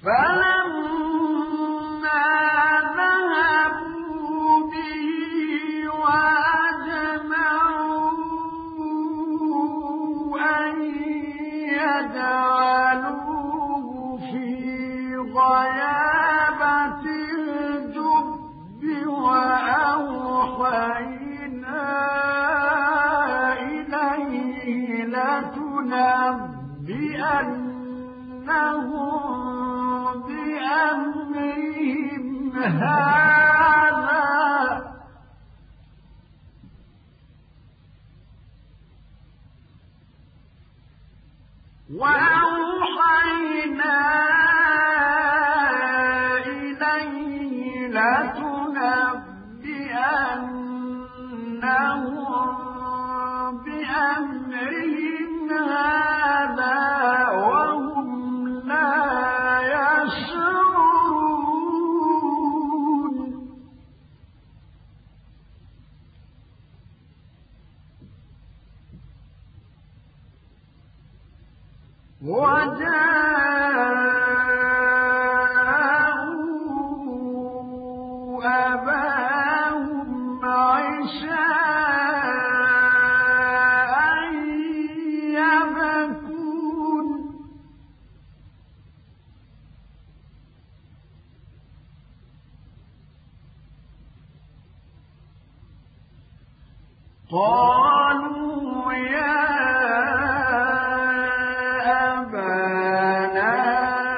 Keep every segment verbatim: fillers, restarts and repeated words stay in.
فلما ذهبوا به وأجمعوا أن يجعلوه في غيابة الجب وأوحينا إليه لتنبئنهم بأمرهم هذا وأوحينا إليه لتنبئنهم بأمرهم هذا وهم لا يشعرون وجاءوا أباهم عشاء يبكون قالوا يا أبانا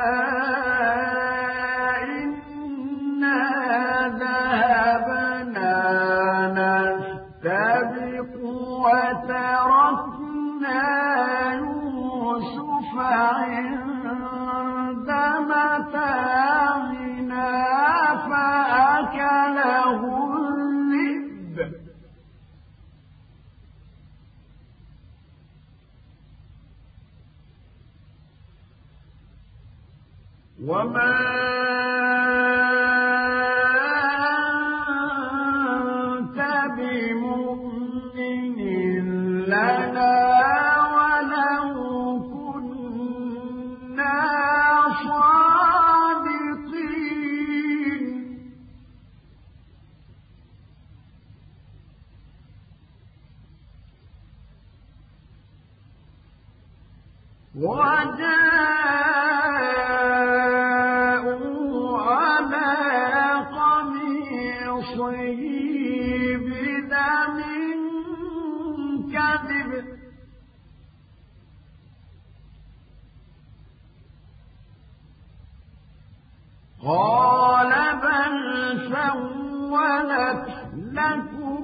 إنا ذهبنا نستبق وتركنا يوسف عند متاعنا فأكله الذئب وما أنت بمؤمن لنا ولو كنا صادقين وجاءوا على قميصه بدم كذب قال بل سولت لكم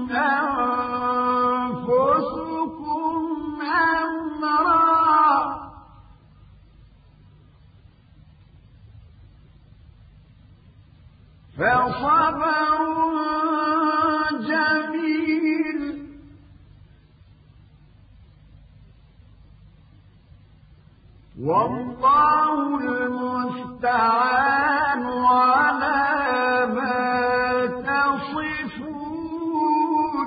أنفسكم أمرا فصبر جميل والله المستعان على ما تصفون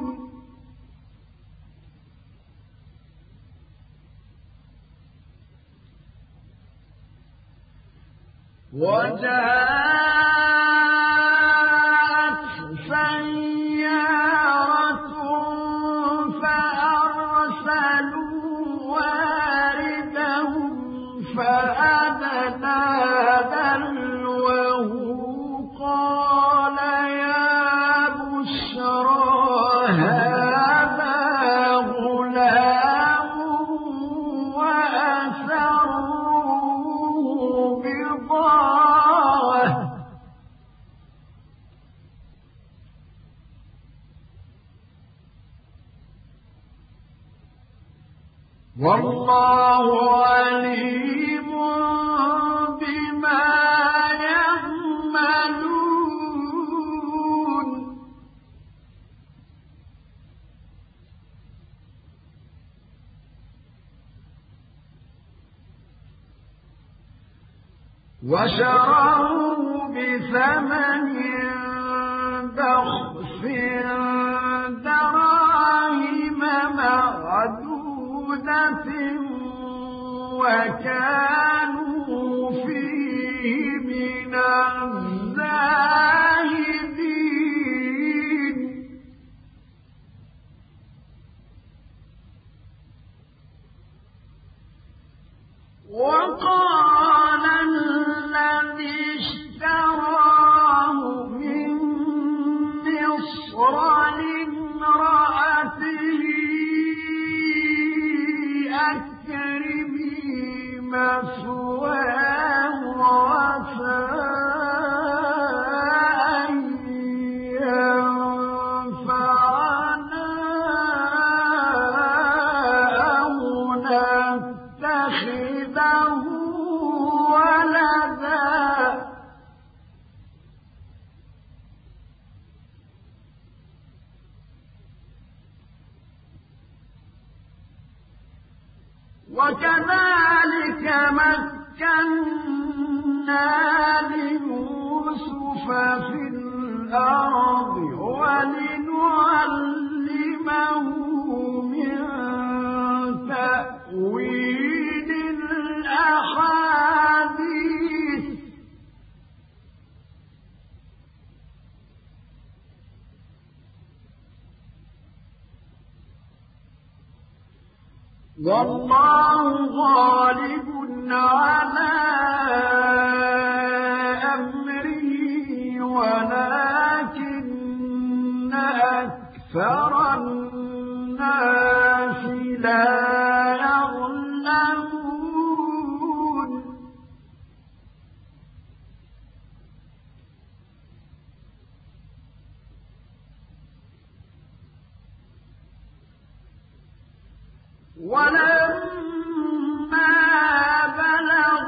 وجاءت سيارة فأرسلوا واردهم فأدلى دلوه قال يا بشرى هذا غلام وأسروه بضاعة والله عليم بما يعملون وشروه بثمن بخس دراهم معدودة وكانوا فيه وقال الذي اشتراه من مصر لامرأته أكرمي مثواه وعسى أن ينفعنا أو نتخذه ولدا وكذلك مكنا ليوسف في الأرض ولنعلمه من تأويل الأحاديث والله غالب على أمره ولكن أكثر الناس لا يعلمون ولما بلغ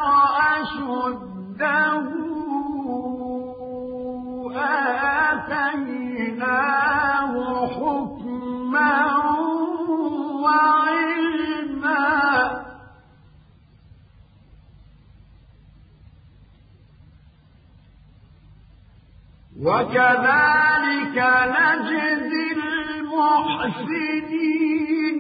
أشده آتيناه حكما وعلما وكذلك نجزي المحسنين